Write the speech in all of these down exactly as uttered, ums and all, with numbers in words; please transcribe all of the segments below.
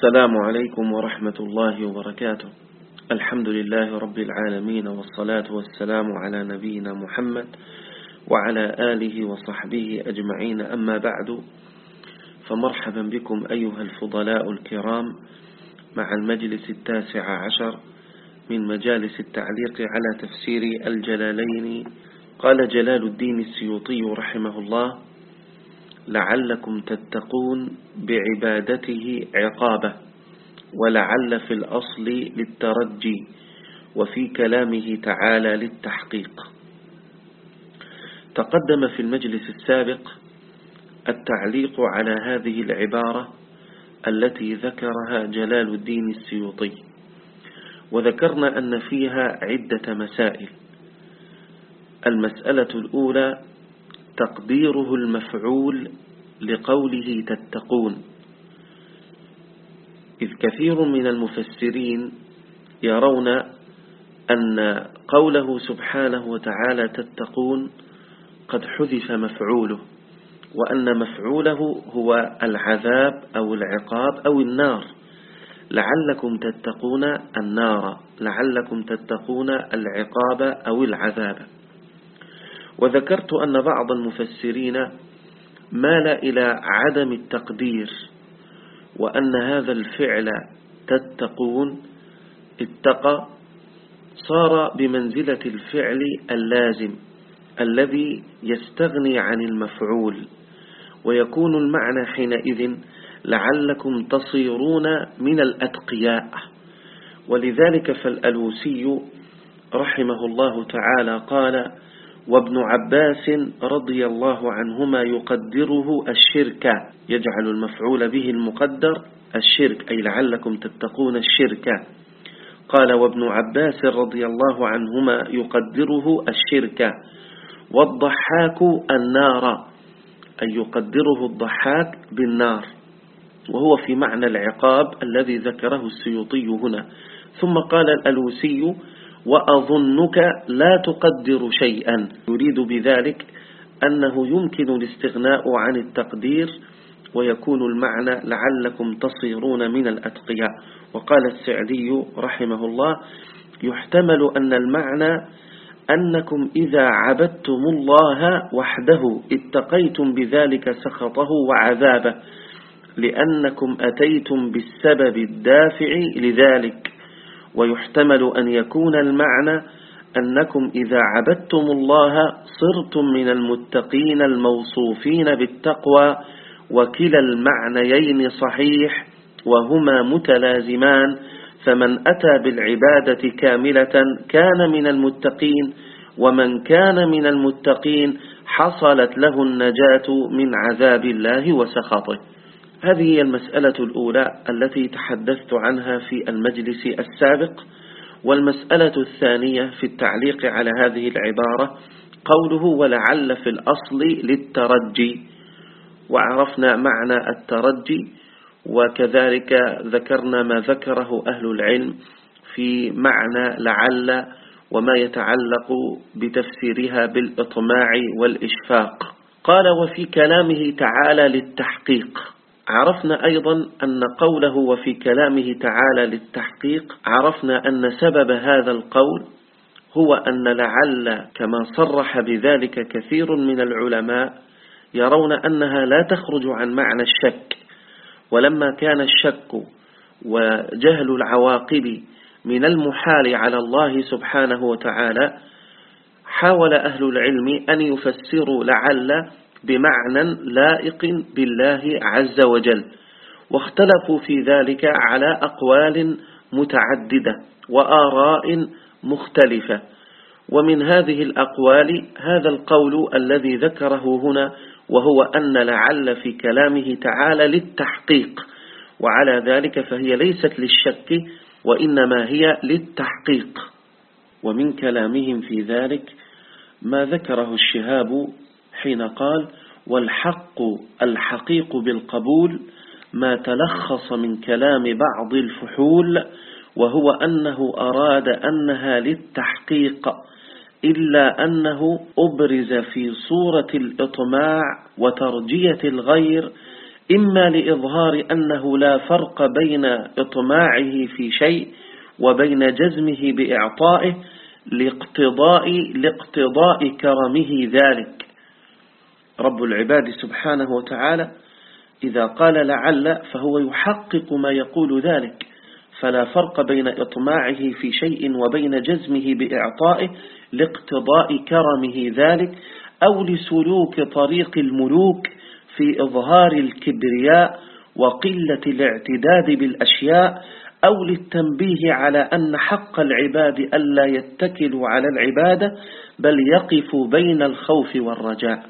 السلام عليكم ورحمة الله وبركاته. الحمد لله رب العالمين، والصلاة والسلام على نبينا محمد وعلى آله وصحبه أجمعين، أما بعد، فمرحبا بكم أيها الفضلاء الكرام مع المجلس التاسع عشر من مجالس التعليق على تفسير الجلالين. قال جلال الدين السيوطي رحمه الله: لعلكم تتقون بعبادته عقابه، ولعل في الأصل للترجي، وفي كلامه تعالى للتحقيق. تقدم في المجلس السابق التعليق على هذه العبارة التي ذكرها جلال الدين السيوطي، وذكرنا أن فيها عدة مسائل. المسألة الأولى تقديره المفعول لقوله تتقون، إذ كثير من المفسرين يرون أن قوله سبحانه وتعالى تتقون قد حذف مفعوله، وأن مفعوله هو العذاب أو العقاب أو النار. لعلكم تتقون النار، لعلكم تتقون العقاب أو العذاب. وذكرت أن بعض المفسرين مال إلى عدم التقدير، وأن هذا الفعل تتقون اتقى صار بمنزلة الفعل اللازم الذي يستغني عن المفعول، ويكون المعنى حينئذ لعلكم تصيرون من الأتقياء. ولذلك فالألوسي رحمه الله تعالى قال: وابن عباس رضي الله عنهما يقدره الشرك، يجعل المفعول به المقدر الشرك، أي لعلكم تتقون الشرك. قال: وابن عباس رضي الله عنهما يقدره الشرك، والضحاك النار، أي يقدره الضحاك بالنار، وهو في معنى العقاب الذي ذكره السيوطي هنا. ثم قال الألوسي: وأظنك لا تقدر شيئا، يريد بذلك أنه يمكن الاستغناء عن التقدير، ويكون المعنى لعلكم تصيرون من الأتقياء. وقال السعدي رحمه الله: يحتمل أن المعنى أنكم إذا عبدتم الله وحده اتقيتم بذلك سخطه وعذابه، لأنكم أتيتم بالسبب الدافع لذلك. ويحتمل أن يكون المعنى أنكم إذا عبدتم الله صرتم من المتقين الموصوفين بالتقوى، وكلا المعنيين صحيح وهما متلازمان، فمن أتى بالعبادة كاملة كان من المتقين، ومن كان من المتقين حصلت له النجاة من عذاب الله وسخطه. هذه هي المسألة الأولى التي تحدثت عنها في المجلس السابق. والمسألة الثانية في التعليق على هذه العبارة قوله: ولعل في الأصل للترجي، وعرفنا معنى الترجي، وكذلك ذكرنا ما ذكره أهل العلم في معنى لعل وما يتعلق بتفسيرها بالإطماع والإشفاق. قال: وفي كلامه تعالى للتحقيق. عرفنا أيضا أن قوله وفي كلامه تعالى للتحقيق، عرفنا أن سبب هذا القول هو أن لعل كما صرح بذلك كثير من العلماء يرون أنها لا تخرج عن معنى الشك، ولما كان الشك وجهل العواقب من المحال على الله سبحانه وتعالى، حاول أهل العلم أن يفسروا لعل بمعنى لائق بالله عز وجل، واختلفوا في ذلك على أقوال متعددة وآراء مختلفة. ومن هذه الأقوال هذا القول الذي ذكره هنا، وهو أن لعل في كلامه تعالى للتحقيق، وعلى ذلك فهي ليست للشك وإنما هي للتحقيق. ومن كلامهم في ذلك ما ذكره الشهاب حين قال: والحق الحقيق بالقبول ما تلخص من كلام بعض الفحول، وهو أنه أراد أنها للتحقيق، إلا أنه أبرز في صورة الإطماع وترجية الغير، إما لإظهار أنه لا فرق بين إطماعه في شيء وبين جزمه بإعطائه لاقتضاء, لاقتضاء كرمه ذلك. رب العباد سبحانه وتعالى إذا قال لعل فهو يحقق ما يقول ذلك، فلا فرق بين إطماعه في شيء وبين جزمه بإعطائه لاقتضاء كرمه ذلك، أو لسلوك طريق الملوك في إظهار الكبرياء وقلة الاعتداد بالأشياء، أو للتنبيه على أن حق العباد ألا يتكلوا على العبادة بل يقفوا بين الخوف والرجاء.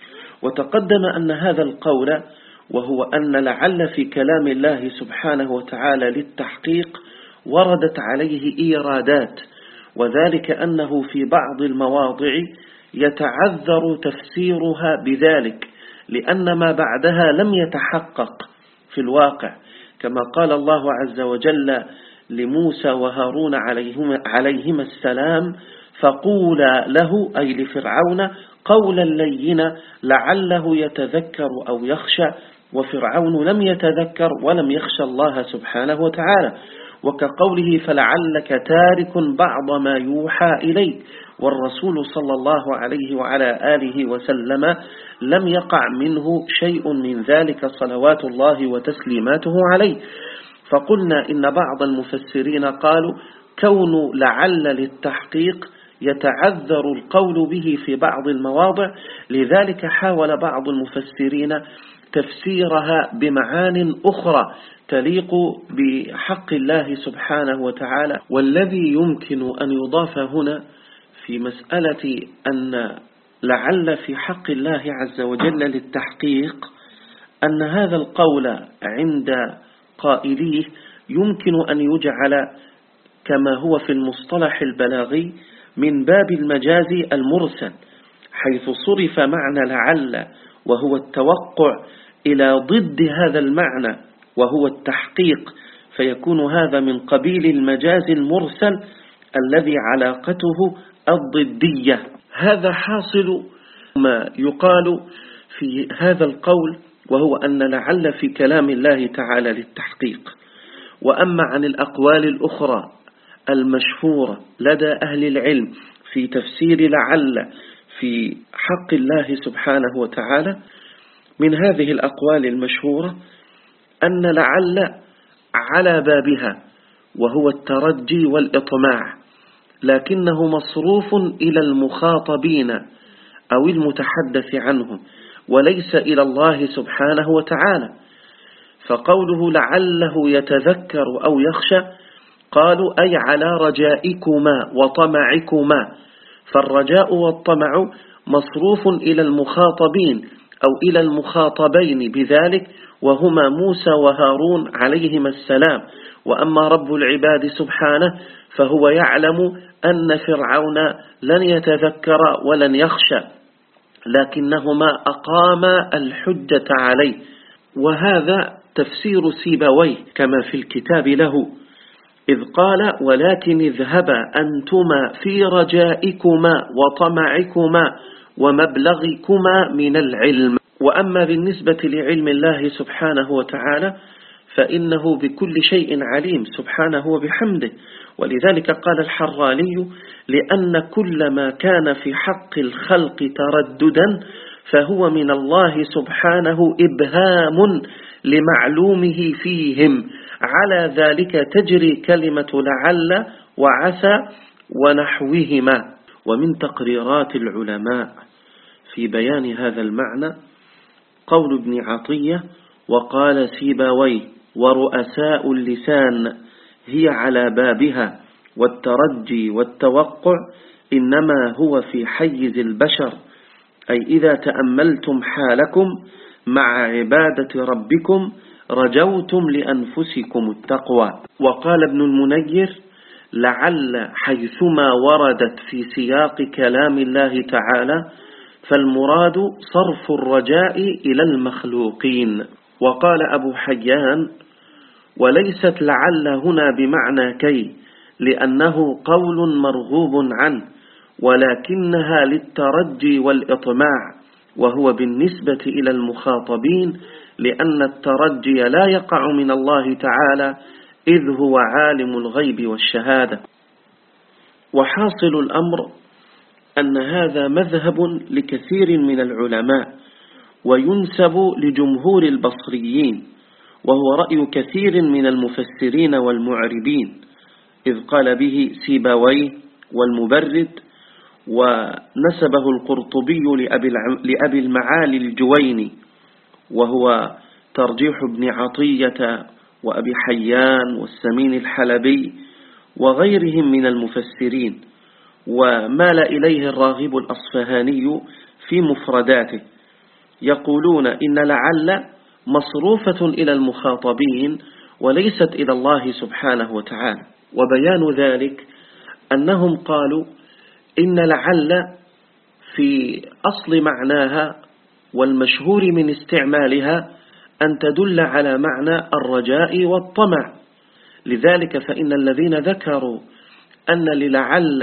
وتقدم أن هذا القول وهو أن لعل في كلام الله سبحانه وتعالى للتحقيق وردت عليه إيرادات، وذلك أنه في بعض المواضع يتعذر تفسيرها بذلك لأن ما بعدها لم يتحقق في الواقع، كما قال الله عز وجل لموسى وهارون عليهما, عليهما السلام: فقولا له أي لفرعون قولا لينا لعله يتذكر أو يخشى، وفرعون لم يتذكر ولم يخشى الله سبحانه وتعالى. وكقوله: فلعلك تارك بعض ما يوحى إليك، والرسول صلى الله عليه وعلى آله وسلم لم يقع منه شيء من ذلك صلوات الله وتسليماته عليه. فقلنا إن بعض المفسرين قالوا كون لعل للتحقيق يتعذر القول به في بعض المواضع، لذلك حاول بعض المفسرين تفسيرها بمعان أخرى تليق بحق الله سبحانه وتعالى. والذي يمكن أن يضاف هنا في مسألة أن لعل في حق الله عز وجل للتحقيق أن هذا القول عند قائليه يمكن أن يجعل كما هو في المصطلح البلاغي من باب المجاز المرسل، حيث صرف معنى لعل وهو التوقع إلى ضد هذا المعنى وهو التحقيق، فيكون هذا من قبيل المجاز المرسل الذي علاقته الضدية. هذا حاصل ما يقال في هذا القول، وهو أن لعل في كلام الله تعالى للتحقيق. وأما عن الأقوال الأخرى المشهورة لدى أهل العلم في تفسير لعل في حق الله سبحانه وتعالى، من هذه الأقوال المشهورة أن لعل على بابها وهو الترجي والإطماع، لكنه مصروف إلى المخاطبين أو المتحدث عنهم وليس إلى الله سبحانه وتعالى. فقوله لعله يتذكر أو يخشى قالوا أي على رجائكما وطمعكما، فالرجاء والطمع مصروف إلى المخاطبين أو إلى المخاطبين بذلك، وهما موسى وهارون عليهما السلام. وأما رب العباد سبحانه فهو يعلم أن فرعون لن يتذكر ولن يخشى، لكنهما أقاما الحجة عليه. وهذا تفسير سيبويه كما في الكتاب له، إذ قال ولكن اذهبا أنتما في رجائكما وطمعكما ومبلغكما من العلم. وأما بالنسبة لعلم الله سبحانه وتعالى فإنه بكل شيء عليم سبحانه وبحمده، ولذلك قال الحراني لأن كل ما كان في حق الخلق ترددا فهو من الله سبحانه إبهام لمعلومه فيهم، على ذلك تجري كلمة لعل وعسى ونحوهما. ومن تقريرات العلماء في بيان هذا المعنى قول ابن عطية وقال سيبويه ورؤساء اللسان هي على بابها، والترجي والتوقع إنما هو في حيز البشر، أي إذا تأملتم حالكم مع عبادة ربكم رجوتم لأنفسكم التقوى. وقال ابن المنير لعل حيثما وردت في سياق كلام الله تعالى فالمراد صرف الرجاء إلى المخلوقين. وقال أبو حيان وليست لعل هنا بمعنى كي، لأنه قول مرغوب عنه، ولكنها للترجي والإطماع، وهو بالنسبة إلى المخاطبين، لأن الترجي لا يقع من الله تعالى إذ هو عالم الغيب والشهادة. وحاصل الأمر أن هذا مذهب لكثير من العلماء، وينسب لجمهور البصريين، وهو رأي كثير من المفسرين والمعربين، إذ قال به سيبويه والمبرد، ونسبه القرطبي لأبي المعالي الجويني، وهو ترجيح ابن عطية وأبي حيان والسمين الحلبي وغيرهم من المفسرين، ومال إليه الراغب الأصفهاني في مفرداته، يقولون إن لعل مصروفة إلى المخاطبين وليست إلى الله سبحانه وتعالى. وبيان ذلك أنهم قالوا إن لعل في أصل معناها والمشهور من استعمالها أن تدل على معنى الرجاء والطمع، لذلك فإن الذين ذكروا أن للعل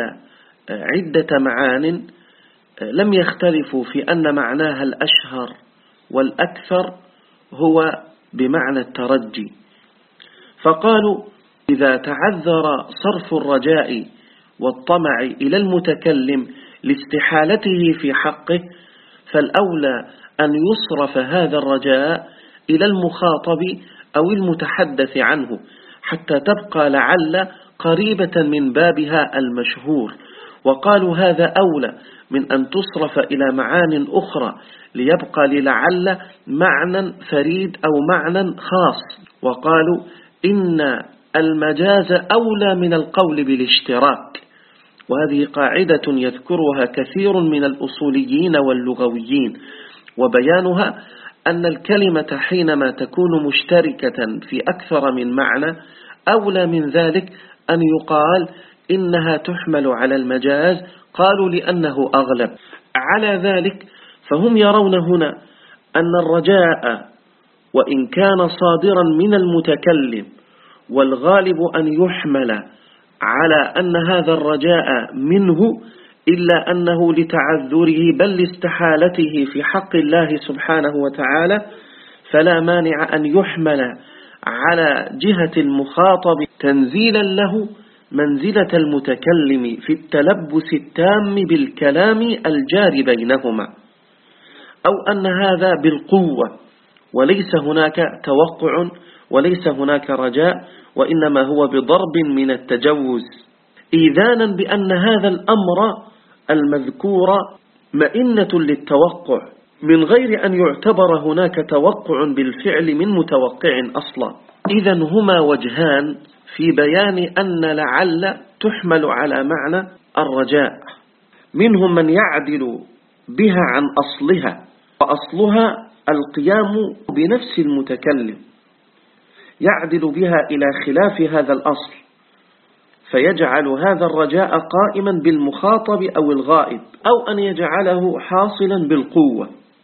عدة معان لم يختلفوا في أن معناها الأشهر والأكثر هو بمعنى الترجي، فقالوا إذا تعذر صرف الرجاء والطمع إلى المتكلم لاستحالته في حقه، فالأولى أن يصرف هذا الرجاء إلى المخاطب أو المتحدث عنه، حتى تبقى لعل قريبة من بابها المشهور. وقالوا هذا أولى من أن تصرف إلى معان أخرى ليبقى للعل معنى فريد أو معنى خاص. وقالوا إن المجاز أولى من القول بالاشتراك، وهذه قاعدة يذكرها كثير من الأصوليين واللغويين، وبيانها أن الكلمة حينما تكون مشتركة في أكثر من معنى أولى من ذلك أن يقال إنها تحمل على المجاز، قالوا لأنه أغلب. على ذلك فهم يرون هنا أن الرجاء وإن كان صادرا من المتكلم، والغالب أن يحمل على أن هذا الرجاء منه، إلا أنه لتعذره بل لاستحالته في حق الله سبحانه وتعالى، فلا مانع أن يحمل على جهة المخاطب تنزيلا له منزلة المتكلم في التلبس التام بالكلام الجاري بينهما، أو أن هذا بالقوة وليس هناك توقع وليس هناك رجاء، وإنما هو بضرب من التجوز، إيذانا بأن هذا الأمر المذكور مئنة للتوقع من غير أن يعتبر هناك توقع بالفعل من متوقع أصلا. إذن هما وجهان في بيان أن لعل تحمل على معنى الرجاء، منهم من يعدل بها عن أصلها، وأصلها القيام بنفس المتكلم، يعدل بها إلى خلاف هذا الأصل، فيجعل هذا الرجاء قائما بالمخاطب أو الغائب، أو أن يجعله حاصلا بالقوة.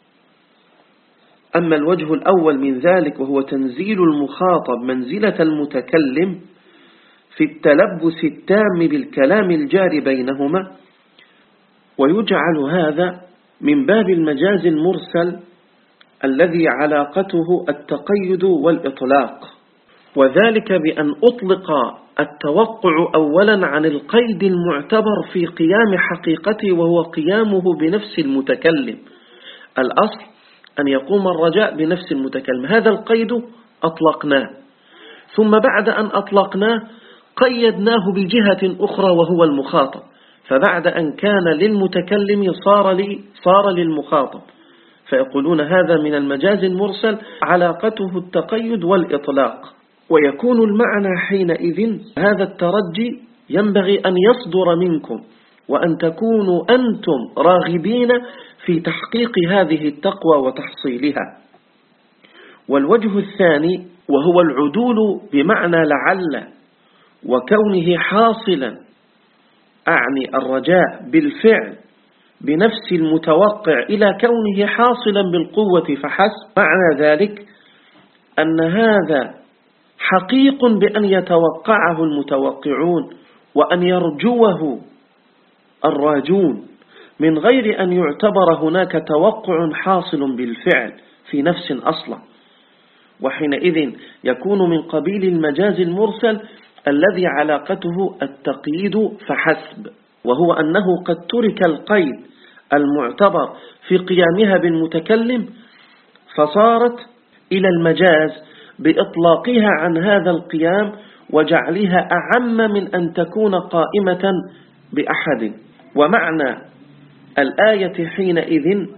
أما الوجه الأول من ذلك وهو تنزيل المخاطب منزلة المتكلم في التلبس التام بالكلام الجاري بينهما، ويجعل هذا من باب المجاز المرسل الذي علاقته التقيد والإطلاق، وذلك بأن أطلق التوقع أولا عن القيد المعتبر في قيام حقيقته، وهو قيامه بنفس المتكلم. الأصل أن يقوم الرجاء بنفس المتكلم، هذا القيد أطلقناه، ثم بعد أن أطلقناه قيدناه بجهة أخرى وهو المخاطب، فبعد أن كان للمتكلم صار لي صار للمخاطب، فيقولون هذا من المجاز المرسل علاقته التقيد والإطلاق. ويكون المعنى حينئذ هذا الترجي ينبغي أن يصدر منكم، وأن تكونوا أنتم راغبين في تحقيق هذه التقوى وتحصيلها. والوجه الثاني وهو العدول بمعنى لعل، وكونه حاصلا، أعني الرجاء بالفعل بنفس المتوقع إلى كونه حاصلا بالقوة فحسب. معنى ذلك أن هذا حقيق بأن يتوقعه المتوقعون وأن يرجوه الراجون، من غير أن يعتبر هناك توقع حاصل بالفعل في نفس أصلا، وحينئذ يكون من قبيل المجاز المرسل الذي علاقته التقييد فحسب، وهو أنه قد ترك القيد المعتبر في قيامها بالمتكلم فصارت إلى المجاز بإطلاقها عن هذا القيام وجعلها أعم من أن تكون قائمة بأحد. ومعنى الآية حينئذ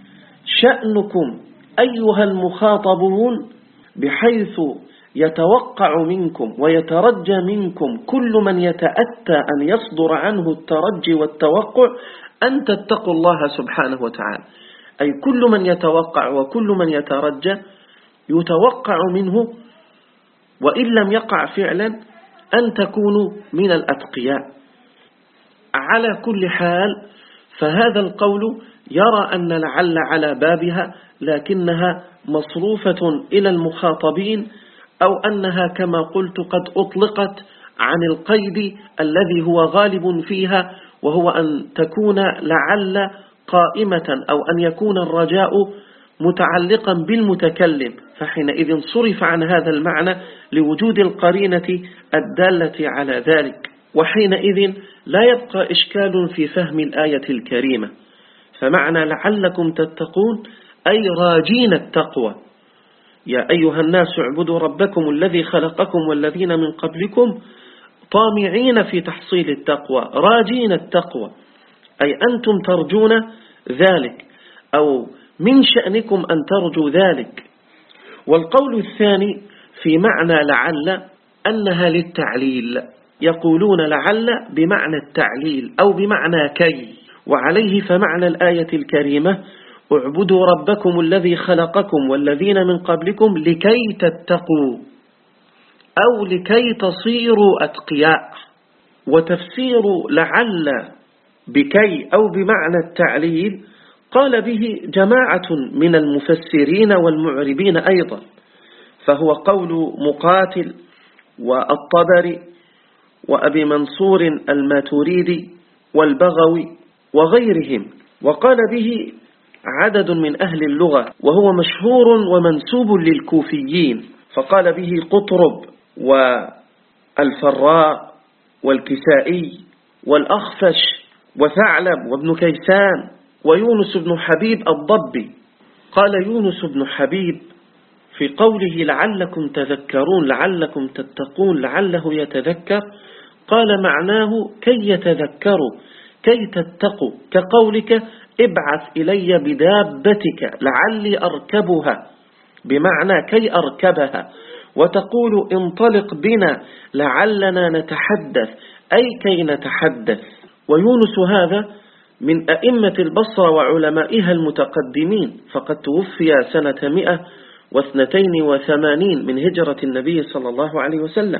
شأنكم أيها المخاطبون، بحيث يتوقع منكم ويترجى منكم كل من يتأتى أن يصدر عنه الترجي والتوقع أن تتقوا الله سبحانه وتعالى، أي كل من يتوقع وكل من يترجى يتوقع منه وإن لم يقع فعلا أن تكونوا من الأتقياء. على كل حال فهذا القول يرى أن لعل على بابها، لكنها مصروفة إلى المخاطبين، أو أنها كما قلت قد أطلقت عن القيد الذي هو غالب فيها، وهو أن تكون لعل قائمة أو أن يكون الرجاء متعلقا بالمتكلم، فحينئذ صرف عن هذا المعنى لوجود القرينة الدالة على ذلك. وحينئذ لا يبقى إشكال في فهم الآية الكريمة، فمعنى لعلكم تتقون أي راجين التقوى. يا أيها الناس اعبدوا ربكم الذي خلقكم والذين من قبلكم طامعين في تحصيل التقوى، راجين التقوى، أي أنتم ترجون ذلك أو من شأنكم أن ترجوا ذلك. والقول الثاني في معنى لعل أنها للتعليل، يقولون لعل بمعنى التعليل أو بمعنى كي، وعليه فمعنى الآية الكريمة اعبدوا ربكم الذي خلقكم والذين من قبلكم لكي تتقوا أو لكي تصيروا أتقياء. وتفسير لعل بكي أو بمعنى التعليل قال به جماعة من المفسرين والمعربين أيضا، فهو قول مقاتل والطبري وأبي منصور الماتريدي والبغوي وغيرهم، وقال به عدد من أهل اللغة، وهو مشهور ومنسوب للكوفيين، فقال به قطرب والفراء والكسائي والأخفش وثعلب وابن كيسان ويونس بن حبيب الضبي. قال يونس بن حبيب في قوله لعلكم تذكرون لعلكم تتقون لعله يتذكر، قال معناه كي يتذكروا كي تتقوا، كقولك ابعث إلي بدابتك لعلي أركبها، بمعنى كي أركبها، وتقول انطلق بنا لعلنا نتحدث أي كي نتحدث. ويونس هذا من أئمة البصرة وعلمائها المتقدمين، فقد توفي سنة مئة واثنتين وثمانين من هجرة النبي صلى الله عليه وسلم.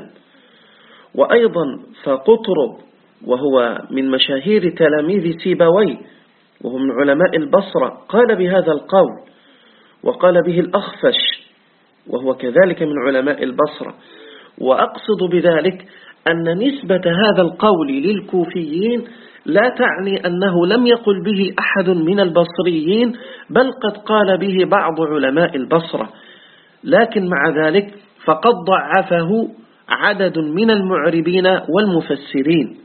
وأيضا فقطرب وهو من مشاهير تلاميذ سيبويه وهو من علماء البصرة قال بهذا القول، وقال به الأخفش وهو كذلك من علماء البصرة. وأقصد بذلك أن نسبة هذا القول للكوفيين لا تعني أنه لم يقل به أحد من البصريين، بل قد قال به بعض علماء البصرة، لكن مع ذلك فقد ضعفه عدد من المعربين والمفسرين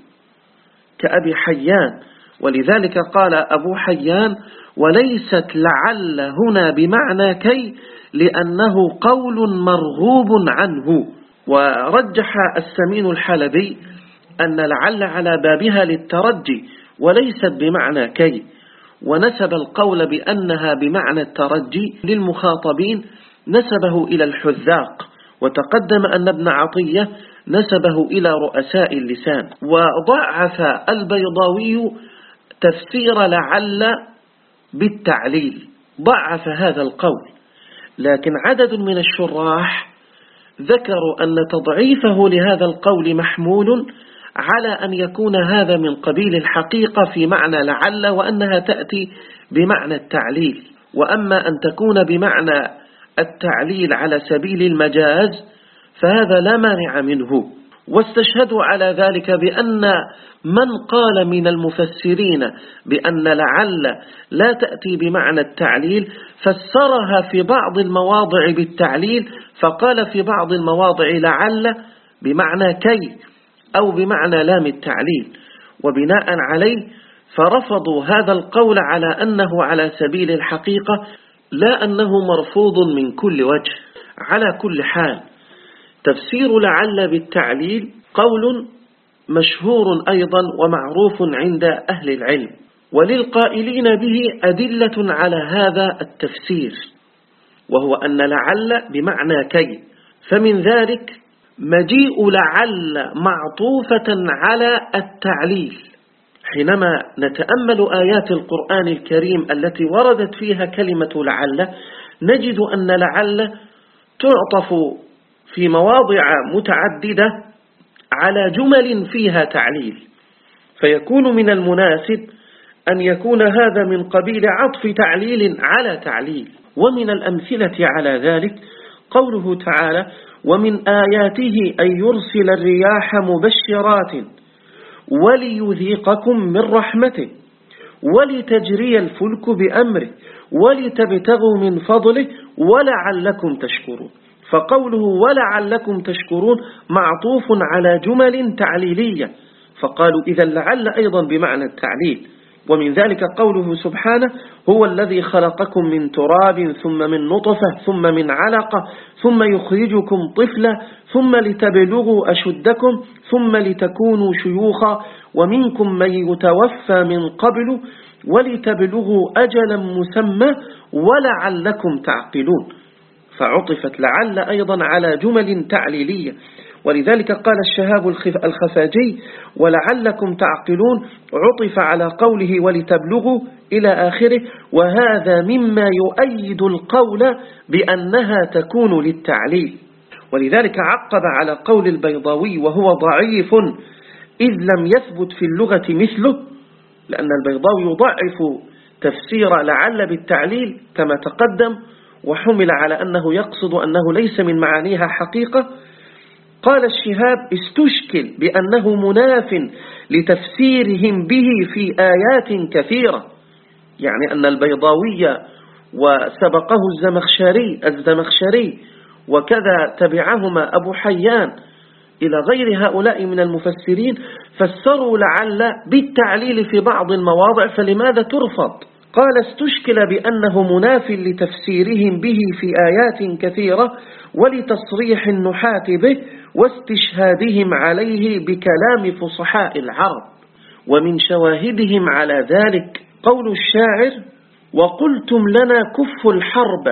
كأبي حيان. ولذلك قال أبو حيان وليست لعل هنا بمعنى كي لأنه قول مرغوب عنه. ورجح السمين الحلبي أن لعل على بابها للترجي وليست بمعنى كي، ونسب القول بأنها بمعنى الترجي للمخاطبين نسبه إلى الحذاق، وتقدم أن ابن عطية نسبه إلى رؤساء اللسان. وضعف البيضاوي تفسير لعل بالتعليل، ضعف هذا القول، لكن عدد من الشراح ذكروا أن تضعيفه لهذا القول محمول على أن يكون هذا من قبيل الحقيقة في معنى لعل، وأنها تأتي بمعنى التعليل. وأما أن تكون بمعنى التعليل على سبيل المجاز فهذا لا مانع منه. واستشهدوا على ذلك بأن من قال من المفسرين بأن لعل لا تأتي بمعنى التعليل فسرها في بعض المواضع بالتعليل، فقال في بعض المواضع لعل بمعنى كي أو بمعنى لام التعليل، وبناء عليه فرفضوا هذا القول على أنه على سبيل الحقيقة لا أنه مرفوض من كل وجه. على كل حال تفسير لعل بالتعليل قول مشهور أيضا ومعروف عند أهل العلم، وللقائلين به أدلة على هذا التفسير، وهو أن لعل بمعنى كي، فمن ذلك مجيء لعل معطوفة على التعليل. حينما نتأمل آيات القرآن الكريم التي وردت فيها كلمة لعل نجد أن لعل تعطف في مواضع متعددة على جمل فيها تعليل، فيكون من المناسب أن يكون هذا من قبيل عطف تعليل على تعليل. ومن الأمثلة على ذلك قوله تعالى: ومن آياته أن يرسل الرياح مبشرات وليذيقكم من رحمته ولتجري الفلك بأمره ولتبتغوا من فضله ولعلكم تشكرون. فقوله ولعلكم تشكرون معطوف على جمل تعليلية، فقالوا إذا لعل أيضا بمعنى التعليل. ومن ذلك قوله سبحانه: هو الذي خلقكم من تراب ثم من نطفة ثم من علقة ثم يخرجكم طفلا ثم لتبلغوا أشدكم ثم لتكونوا شيوخا ومنكم من يتوفى من قبل ولتبلغوا أجلا مسمى ولعلكم تعقلون. فعطفت لعل أيضا على جمل تعليلية، ولذلك قال الشهاب الخفاجي: ولعلكم تعقلون عطف على قوله ولتبلغوا إلى آخره، وهذا مما يؤيد القول بأنها تكون للتعليل. ولذلك عقب على قول البيضاوي وهو ضعيف إذ لم يثبت في اللغة مثله، لأن البيضاوي يضعف تفسير لعل بالتعليل كما تقدم، وحمل على أنه يقصد أنه ليس من معانيها حقيقة. قال الشهاب: استشكل بأنه مناف لتفسيرهم به في آيات كثيرة، يعني أن البيضاوي وسبقه الزمخشري الزمخشري وكذا تبعهما أبو حيان إلى غير هؤلاء من المفسرين فسروا لعل بالتعليل في بعض المواضع، فلماذا ترفض؟ قال: استشكل بأنه مناف لتفسيرهم به في آيات كثيرة ولتصريح النحاة به واستشهادهم عليه بكلام فصحاء العرب. ومن شواهدهم على ذلك قول الشاعر: وقلتم لنا كف الحرب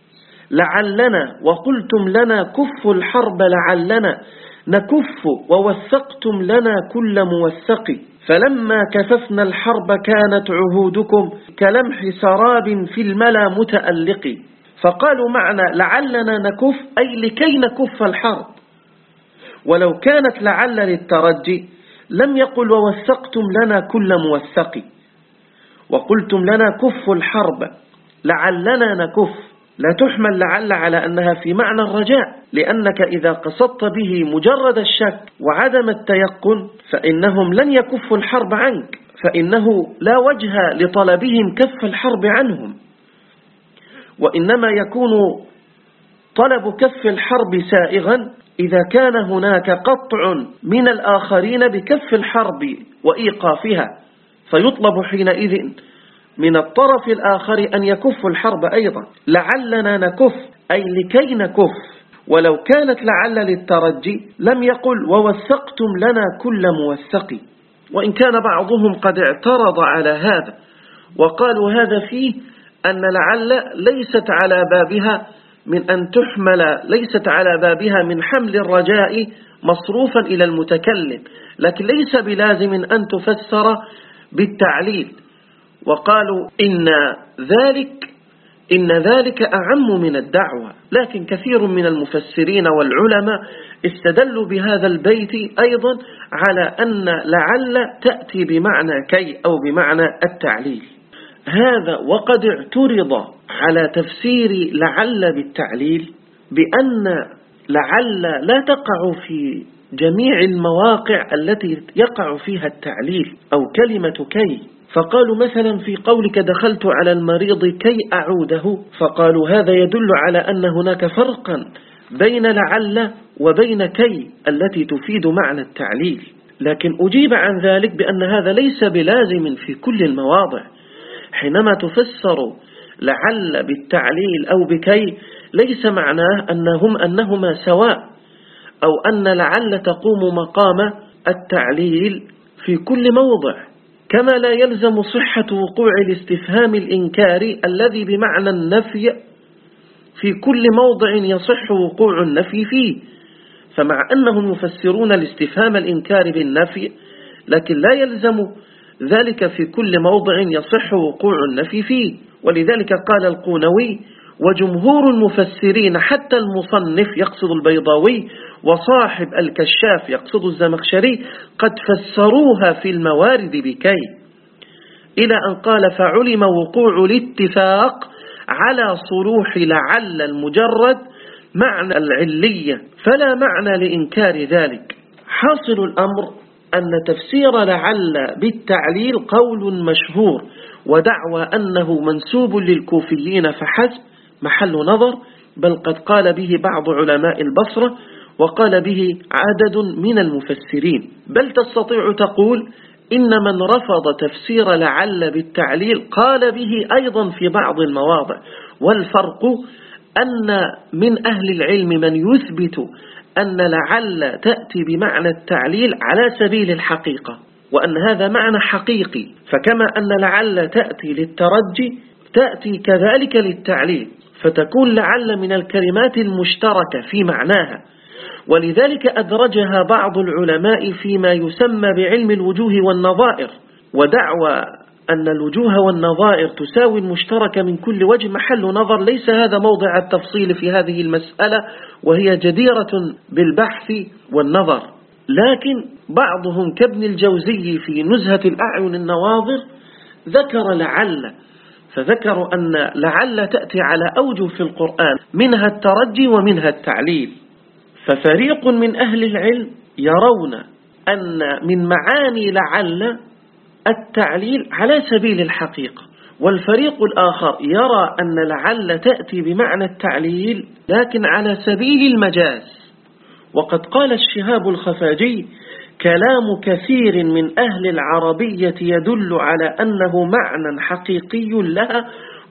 لعلنا وقلتم لنا كف الحرب لعلنا نكف ووثقتم لنا كل موثق فلما كففنا الحرب كانت عهودكم كلمح سراب في الملا متألق. فقالوا معنى لعلنا نكف أي لكي نكف الحرب، ولو كانت لعل للترجي لم يقل ووثقتم لنا كل موثق، وقلتم لنا كف الحرب لعلنا نكف لا تحمل لعل على أنها في معنى الرجاء، لأنك إذا قصدت به مجرد الشك وعدم التيقن فإنهم لن يكفوا الحرب عنك، فإنه لا وجه لطلبهم كف الحرب عنهم، وإنما يكون طلب كف الحرب سائغا إذا كان هناك قطع من الآخرين بكف الحرب وإيقافها، فيطلب حينئذ من الطرف الآخر أن يكف الحرب أيضا. لعلنا نكف أي لكي نكف، ولو كانت لعل للترجي لم يقل ووثقتم لنا كل موثق، وإن كان بعضهم قد اعترض على هذا وقالوا هذا فيه أن لعل ليست على بابها من أن تحمل ليست على بابها من حمل الرجاء مصروفا إلى المتكلم، لكن ليس بلازم أن تفسر بالتعليل، وقالوا إن ذلك إن ذلك أعم من الدعوة. لكن كثير من المفسرين والعلماء استدلوا بهذا البيت أيضا على أن لعل تأتي بمعنى كي أو بمعنى التعليل. هذا وقد اعترض على تفسير لعل بالتعليل بأن لعل لا تقع في جميع المواقع التي يقع فيها التعليل أو كلمة كي. فقالوا مثلا في قولك دخلت على المريض كي أعوده، فقالوا هذا يدل على أن هناك فرقا بين لعل وبين كي التي تفيد معنى التعليل. لكن أجيب عن ذلك بأن هذا ليس بلازم في كل المواضع. حينما تفسر لعل بالتعليل أو بكي ليس معناه أنهم أنهما سواء، أو أن لعل تقوم مقام التعليل في كل موضع، كما لا يلزم صحة وقوع الاستفهام الإنكاري الذي بمعنى النفي في كل موضع يصح وقوع النفي فيه. فمع أنهم يفسرون الاستفهام الإنكاري بالنفي، لكن لا يلزم ذلك في كل موضع يصح وقوع النفي فيه. ولذلك قال القونوي وجمهور المفسرين حتى المصنف يقصد البيضاوي وصاحب الكشاف يقصد الزمخشري قد فسروها في الموارد بكي، إلى أن قال فعلم وقوع الاتفاق على صروح لعل المجرد معنى العلية، فلا معنى لإنكار ذلك. حاصل الأمر أن تفسير لعل بالتعليل قول مشهور، ودعوى أنه منسوب للكوفيين فحسب محل نظر، بل قد قال به بعض علماء البصرة وقال به عدد من المفسرين. بل تستطيع تقول إن من رفض تفسير لعل بالتعليل قال به أيضا في بعض المواضع. والفرق أن من أهل العلم من يثبت أن لعل تأتي بمعنى التعليل على سبيل الحقيقة، وأن هذا معنى حقيقي. فكما أن لعل تأتي للترجي تأتي كذلك للتعليل، فتكون لعل من الكلمات المشتركة في معناها. ولذلك أدرجها بعض العلماء فيما يسمى بعلم الوجوه والنظائر، ودعوى أن الوجوه والنظائر تساوي المشترك من كل وجه محل نظر. ليس هذا موضع التفصيل في هذه المسألة، وهي جديرة بالبحث والنظر. لكن بعضهم كابن الجوزي في نزهة الأعين النواظر ذكر لعل، فذكروا أن لعل تأتي على أوجه في القرآن منها الترجي ومنها التعليل. ففريق من أهل العلم يرون أن من معاني لعل التعليل على سبيل الحقيقة، والفريق الآخر يرى أن لعل تأتي بمعنى التعليل لكن على سبيل المجاز. وقد قال الشهاب الخفاجي كلام كثير من أهل العربية يدل على أنه معنى حقيقي لها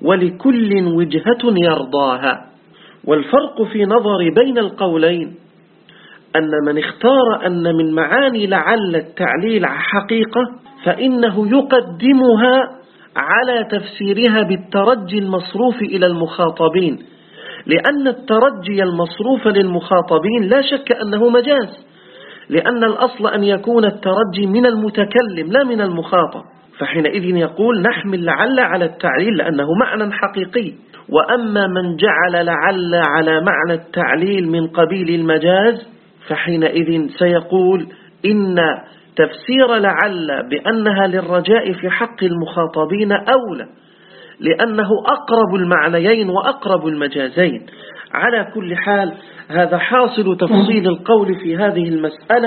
ولكل وجهة يرضاها. والفرق في نظر بين القولين أن من اختار أن من معاني لعل التعليل حقيقة فإنه يقدمها على تفسيرها بالترجي المصروف إلى المخاطبين، لأن الترجي المصروف للمخاطبين لا شك أنه مجاز، لأن الأصل أن يكون الترجي من المتكلم لا من المخاطب. فحينئذ يقول نحمل لعل على التعليل لأنه معنى حقيقي. وأما من جعل لعل على معنى التعليل من قبيل المجاز فحينئذ سيقول إن تفسير لعل بأنها للرجاء في حق المخاطبين أولى، لأنه أقرب المعنيين وأقرب المجازين. على كل حال هذا حاصل تفصيل القول في هذه المسألة،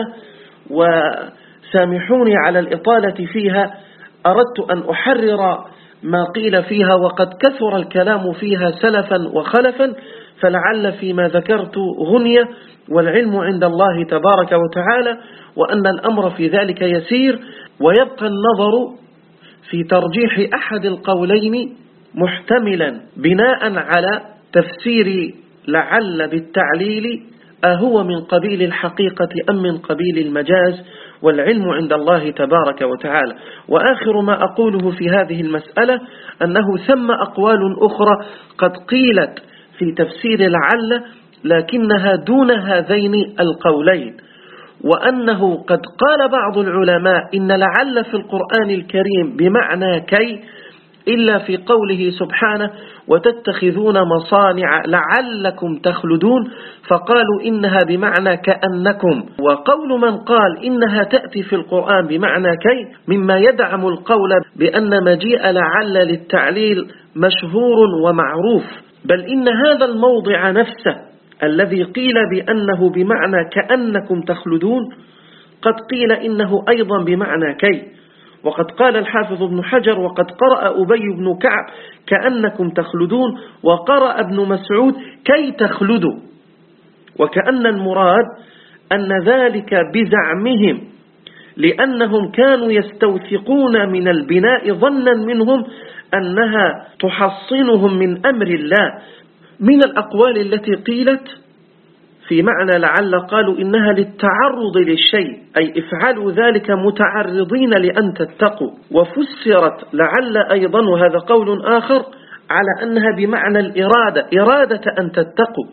وسامحوني على الإطالة فيها. أردت أن أحرر ما قيل فيها، وقد كثر الكلام فيها سلفا وخلفا، فلعل فيما ذكرت غنية، والعلم عند الله تبارك وتعالى، وأن الأمر في ذلك يسير، ويبقى النظر في ترجيح أحد القولين محتملا بناء على تفسير لعل بالتعليل أهو من قبيل الحقيقة أم من قبيل المجاز، والعلم عند الله تبارك وتعالى. وآخر ما أقوله في هذه المسألة أنه ثم أقوال أخرى قد قيلت في تفسير لعل لكنها دون هذين القولين، وأنه قد قال بعض العلماء إن لعل في القرآن الكريم بمعنى كي، إلا في قوله سبحانه وتتخذون مصانع لعلكم تخلدون، فقالوا إنها بمعنى كأنكم. وقول من قال إنها تأتي في القرآن بمعنى كي مما يدعم القول بأن مجيء لعل للتعليل مشهور ومعروف، بل إن هذا الموضع نفسه الذي قيل بأنه بمعنى كأنكم تخلدون قد قيل إنه أيضا بمعنى كي. وقد قال الحافظ ابن حجر: وقد قرأ أبي بن كعب كأنكم تخلدون، وقرأ ابن مسعود كي تخلدوا، وكأن المراد أن ذلك بزعمهم، لأنهم كانوا يستوثقون من البناء ظنا منهم أنها تحصنهم من أمر الله. من الأقوال التي قيلت في معنى لعل قالوا إنها للتعرض للشيء، أي افعلوا ذلك متعرضين لأن تتقوا. وفسرت لعل أيضا، وهذا قول آخر، على أنها بمعنى الإرادة، إرادة أن تتقوا،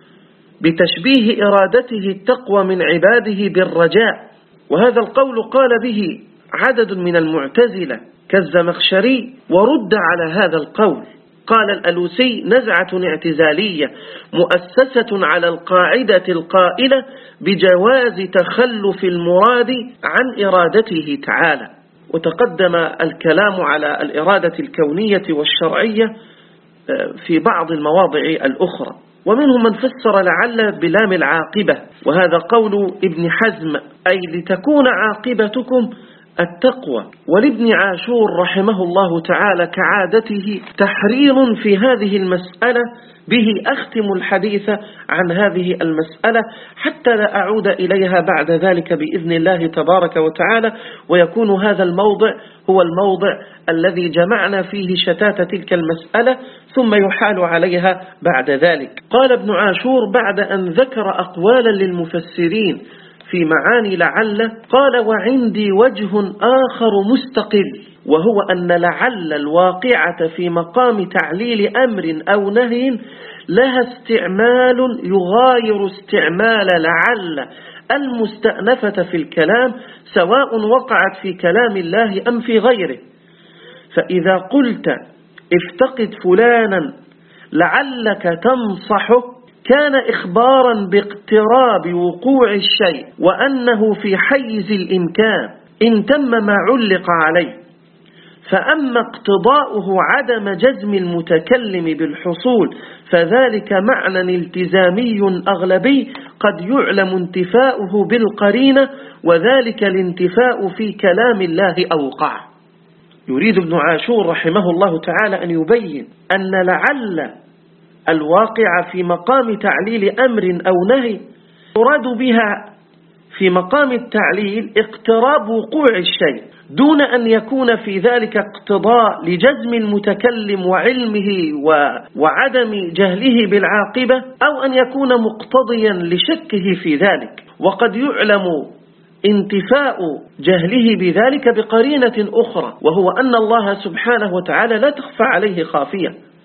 بتشبيه إرادته التقوى من عباده بالرجاء. وهذا القول قال به عدد من المعتزلة كالزمخشري ورد على هذا القول. قال الألوسي: نزعة اعتزالية مؤسسة على القاعدة القائلة بجواز تخلف المراد عن إرادته تعالى. وتقدم الكلام على الإرادة الكونية والشرعية في بعض المواضع الأخرى. ومنهم من فسر لعل بلام العاقبة، وهذا قول ابن حزم، أي لتكون عاقبتكم التقوى. ولابن عاشور رحمه الله تعالى كعادته تحرير في هذه المسألة، به أختم الحديث عن هذه المسألة حتى لا أعود إليها بعد ذلك بإذن الله تبارك وتعالى، ويكون هذا الموضع هو الموضع الذي جمعنا فيه شتات تلك المسألة ثم يحال عليها بعد ذلك. قال ابن عاشور بعد أن ذكر أقوالا للمفسرين في معاني لعل، قال: وعندي وجه آخر مستقل، وهو أن لعل الواقعة في مقام تعليل أمر أو نهي لها استعمال يغاير استعمال لعل المستأنفة في الكلام، سواء وقعت في كلام الله أم في غيره. فإذا قلت افتقد فلانا لعلك تنصحه، كان إخبارا باقتراب وقوع الشيء وأنه في حيز الإمكان إن تم ما علق عليه. فأما اقتضاؤه عدم جزم المتكلم بالحصول فذلك معنى التزامي أغلبي قد يعلم انتفاؤه بالقرينة، وذلك الانتفاء في كلام الله أوقع. يريد ابن عاشور رحمه الله تعالى أن يبين أن لعل الواقع في مقام تعليل أمر أو نهي يراد بها في مقام التعليل اقتراب وقوع الشيء، دون أن يكون في ذلك اقتضاء لجزم المتكلم وعلمه وعدم جهله بالعاقبة، أو أن يكون مقتضيا لشكه في ذلك. وقد يعلم انتفاء جهله بذلك بقرينة أخرى، وهو أن الله سبحانه وتعالى لا تخفى عليه خافية.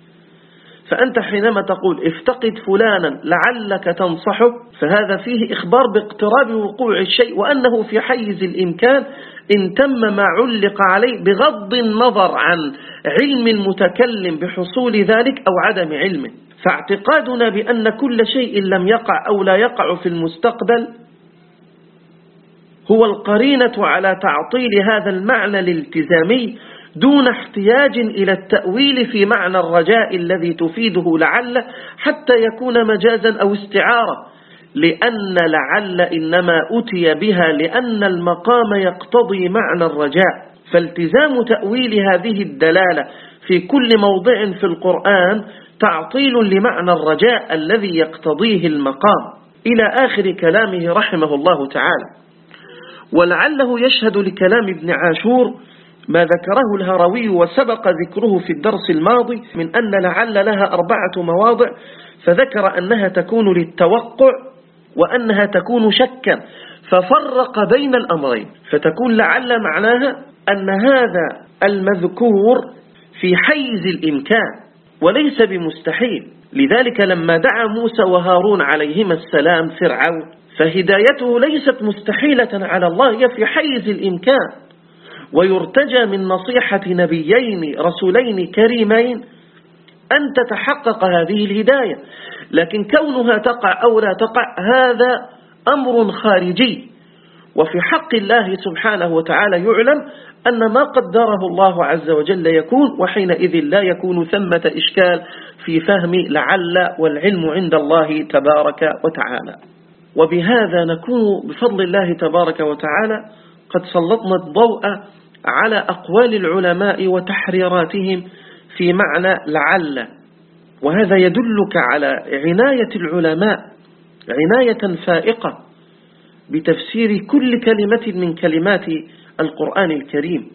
فأنت حينما تقول افتقد فلانا لعلك تنصحه، فهذا فيه إخبار باقتراب وقوع الشيء وأنه في حيز الإمكان إن تم ما علق عليه، بغض النظر عن علم المتكلم بحصول ذلك أو عدم علمه. فاعتقادنا بأن كل شيء لم يقع أو لا يقع في المستقبل هو القرينة على تعطيل هذا المعنى الالتزامي، دون احتياج إلى التأويل في معنى الرجاء الذي تفيده لعل حتى يكون مجازا أو استعارة، لأن لعل إنما أتي بها لأن المقام يقتضي معنى الرجاء. فالتزام تأويل هذه الدلالة في كل موضع في القرآن تعطيل لمعنى الرجاء الذي يقتضيه المقام، إلى آخر كلامه رحمه الله تعالى. ولعله يشهد لكلام ابن عاشور ما ذكره الهروي وسبق ذكره في الدرس الماضي من أن لعل لها أربعة مواضع، فذكر أنها تكون للتوقع وأنها تكون شكا، ففرق بين الأمرين. فتكون لعل معناها أن هذا المذكور في حيز الإمكان وليس بمستحيل. لذلك لما دعا موسى وهارون عليهما السلام فرعون، فهدايته ليست مستحيلة على الله، هي في حيز الإمكان، ويرتجى من نصيحة نبيين رسولين كريمين أن تتحقق هذه الهداية. لكن كونها تقع أو لا تقع هذا أمر خارجي، وفي حق الله سبحانه وتعالى يعلم أن ما قدره الله عز وجل يكون، وحينئذ لا يكون ثمة إشكال في فهم لعل، والعلم عند الله تبارك وتعالى. وبهذا نكون بفضل الله تبارك وتعالى قد سلطنا الضوء على أقوال العلماء وتحريراتهم في معنى لعل، وهذا يدلك على عناية العلماء عناية فائقة بتفسير كل كلمة من كلمات القرآن الكريم.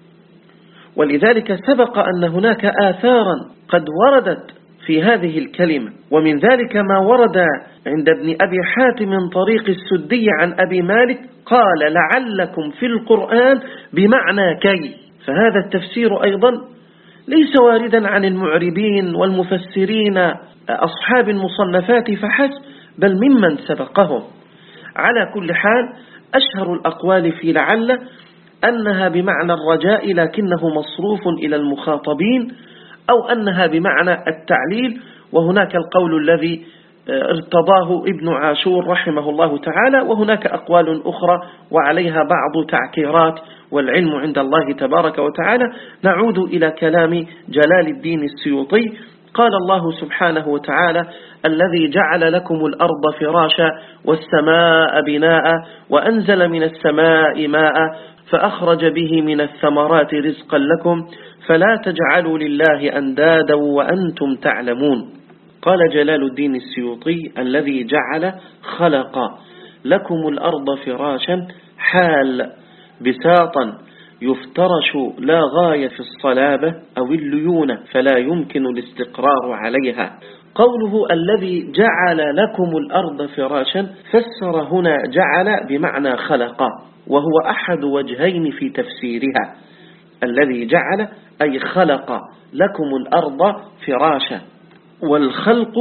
ولذلك سبق أن هناك آثارا قد وردت في هذه الكلمة، ومن ذلك ما ورد عند ابن أبي حاتم من طريق السدي عن أبي مالك قال لعلكم في القرآن بمعنى كي، فهذا التفسير أيضا ليس واردا عن المعربين والمفسرين أصحاب المصنفات فحسب، بل ممن سبقهم. على كل حال أشهر الأقوال في لعل أنها بمعنى الرجاء لكنه مصروف إلى المخاطبين، أو أنها بمعنى التعليل، وهناك القول الذي ارتضاه ابن عاشور رحمه الله تعالى، وهناك أقوال أخرى وعليها بعض تعكيرات، والعلم عند الله تبارك وتعالى. نعود إلى كلام جلال الدين السيوطي. قال الله سبحانه وتعالى الذي جعل لكم الأرض فراشا والسماء بناء وأنزل من السماء ماء فأخرج به من الثمرات رزقا لكم فلا تجعلوا لله أندادا وأنتم تعلمون. قال جلال الدين السيوطي الذي جعل خلق لكم الأرض فراشا حال بساطا يفترش لا غاية في الصلابة أو الليونة فلا يمكن الاستقرار عليها. قوله الذي جعل لكم الأرض فراشا فسر هنا جعل بمعنى خلق، وهو أحد وجهين في تفسيرها. الذي جعل أي خلق لكم الأرض فراشا، والخلق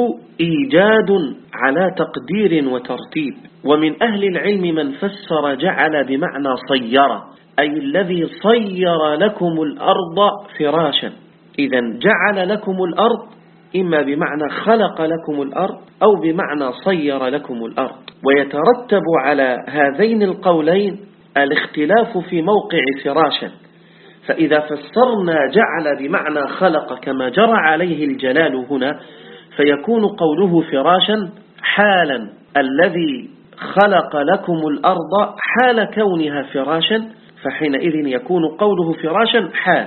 إيجاد على تقدير وترتيب. ومن أهل العلم من فسر جعل بمعنى صير، أي الذي صير لكم الأرض فراشا. إذن جعل لكم الأرض إما بمعنى خلق لكم الأرض أو بمعنى صير لكم الأرض. ويترتب على هذين القولين الاختلاف في موقع فراشا. فإذا فسرنا جعل بمعنى خلق كما جرى عليه الجلال هنا، فيكون قوله فراشا حالا الذي خلق لكم الأرض حال كونها فراشا، فحينئذ يكون قوله فراشا حال،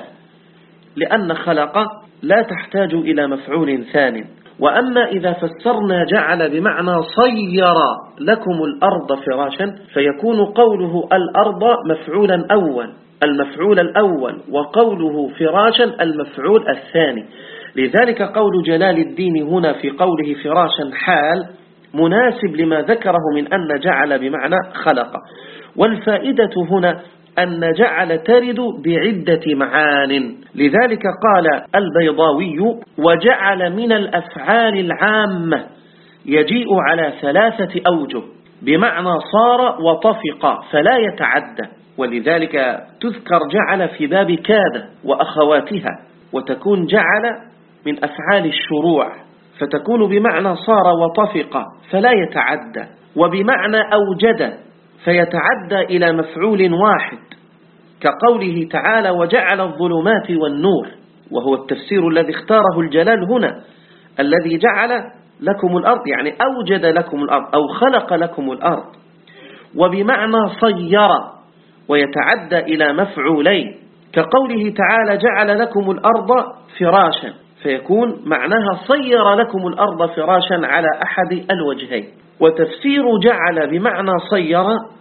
لأن خلق لا تحتاج إلى مفعول ثاني. وأما إذا فسرنا جعل بمعنى صير لكم الأرض فراشا، فيكون قوله الأرض مفعولا أول المفعول الأول وقوله فراشا المفعول الثاني. لذلك قول جلال الدين هنا في قوله فراشا حال مناسب لما ذكره من أن جعل بمعنى خلق. والفائدة هنا أن جعل ترد بعدة معان، لذلك قال البيضاوي وجعل من الأفعال العامة يجيء على ثلاثة أوجه، بمعنى صار وطفق فلا يتعدى، ولذلك تذكر جعل في باب كاد وأخواتها، وتكون جعل من أفعال الشروع فتكون بمعنى صار وطفق فلا يتعدى، وبمعنى أوجد فيتعدى إلى مفعول واحد، كقوله تعالى وجعل الظلمات والنور، وهو التفسير الذي اختاره الجلال هنا. الذي جعل لكم الأرض يعني أوجد لكم الأرض أو خلق لكم الأرض. وبمعنى صير ويتعدى إلى مفعولين، كقوله تعالى جعل لكم الأرض فراشا، فيكون معناها صير لكم الأرض فراشا على أحد الوجهين. وتفسير جعل بمعنى صير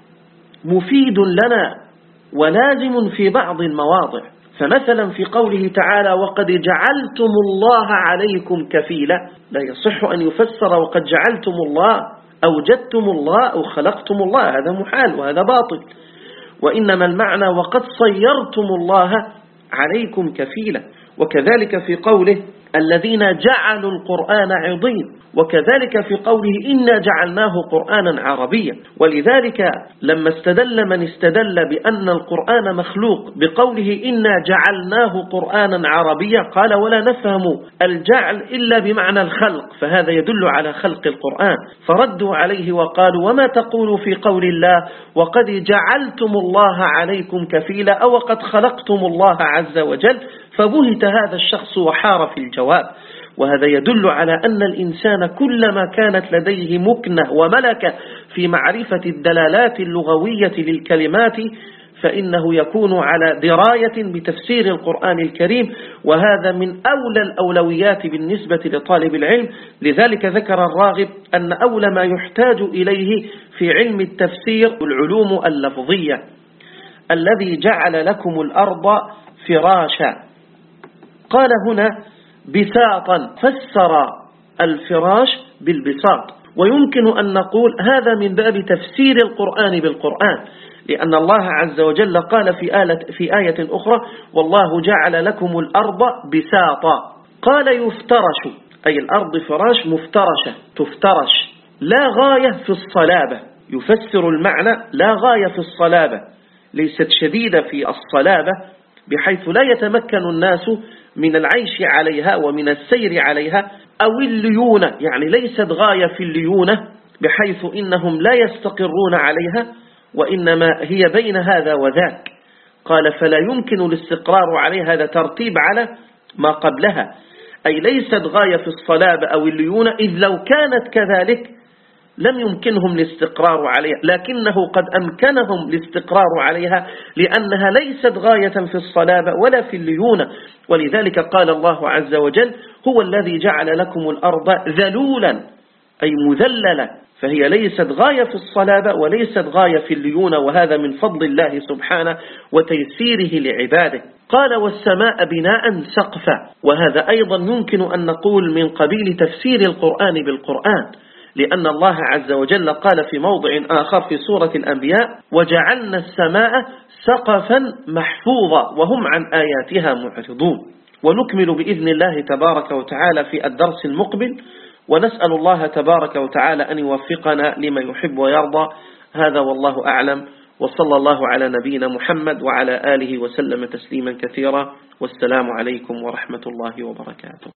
مفيد لنا ولازم في بعض المواضع. فمثلا في قوله تعالى وقد جعلتم الله عليكم كفيلا، لا يصح أن يفسر وقد جعلتم الله أوجدتم الله أو خلقتم الله، هذا محال وهذا باطل. وإنما المعنى وقد صيرتم الله عليكم كفيلا. وكذلك في قوله الذين جعلوا القرآن عضين، وكذلك في قوله إنا جعلناه قرآنا عربيا. ولذلك لما استدل من استدل بأن القرآن مخلوق بقوله إنا جعلناه قرآنا عربيا قال ولا نفهم الجعل إلا بمعنى الخلق، فهذا يدل على خلق القرآن، فردوا عليه وقالوا وما تقول في قول الله وقد جعلتم الله عليكم كفيلا أو قد خلقتم الله عز وجل، فبهت هذا الشخص وحار في الجواب. وهذا يدل على أن الإنسان كلما كانت لديه مكنة وملكة في معرفة الدلالات اللغوية للكلمات فإنه يكون على دراية بتفسير القرآن الكريم، وهذا من أولى الأولويات بالنسبة لطالب العلم. لذلك ذكر الراغب أن أولى ما يحتاج إليه في علم التفسير العلوم اللفظية. الذي جعل لكم الأرض فراشا، قال هنا بساطا، فسر الفراش بالبساط، ويمكن أن نقول هذا من باب تفسير القرآن بالقرآن، لأن الله عز وجل قال في آية, في آية أخرى والله جعل لكم الأرض بساطا، قال يفترش، أي الأرض فراش مفترشة تفترش، لا غاية في الصلابة، يفسر المعنى لا غاية في الصلابة، ليست شديدة في الصلابة بحيث لا يتمكن الناس من العيش عليها ومن السير عليها، أو الليونة، يعني ليست غاية في الليونة بحيث إنهم لا يستقرون عليها، وإنما هي بين هذا وذاك. قال فلا يمكن الاستقرار عليها، هذا ترتيب على ما قبلها، أي ليست غاية في الصلابة أو الليونة، إذ لو كانت كذلك لم يمكنهم الاستقرار عليها، لكنه قد أمكنهم الاستقرار عليها لأنها ليست غاية في الصلابة ولا في الليونة. ولذلك قال الله عز وجل هو الذي جعل لكم الأرض ذلولا، أي مذللة، فهي ليست غاية في الصلابة وليست غاية في الليونة، وهذا من فضل الله سبحانه وتيسيره لعباده. قال والسماء بناء سقفا، وهذا أيضا يمكن أن نقول من قبيل تفسير القرآن بالقرآن، لأن الله عز وجل قال في موضع آخر في سورة الأنبياء وجعلنا السماء سقفا محفوظا وهم عن آياتها معرضون. ونكمل بإذن الله تبارك وتعالى في الدرس المقبل، ونسأل الله تبارك وتعالى أن يوفقنا لما يحب ويرضى. هذا والله أعلم، وصلى الله على نبينا محمد وعلى آله وسلم تسليما كثيرا، والسلام عليكم ورحمة الله وبركاته.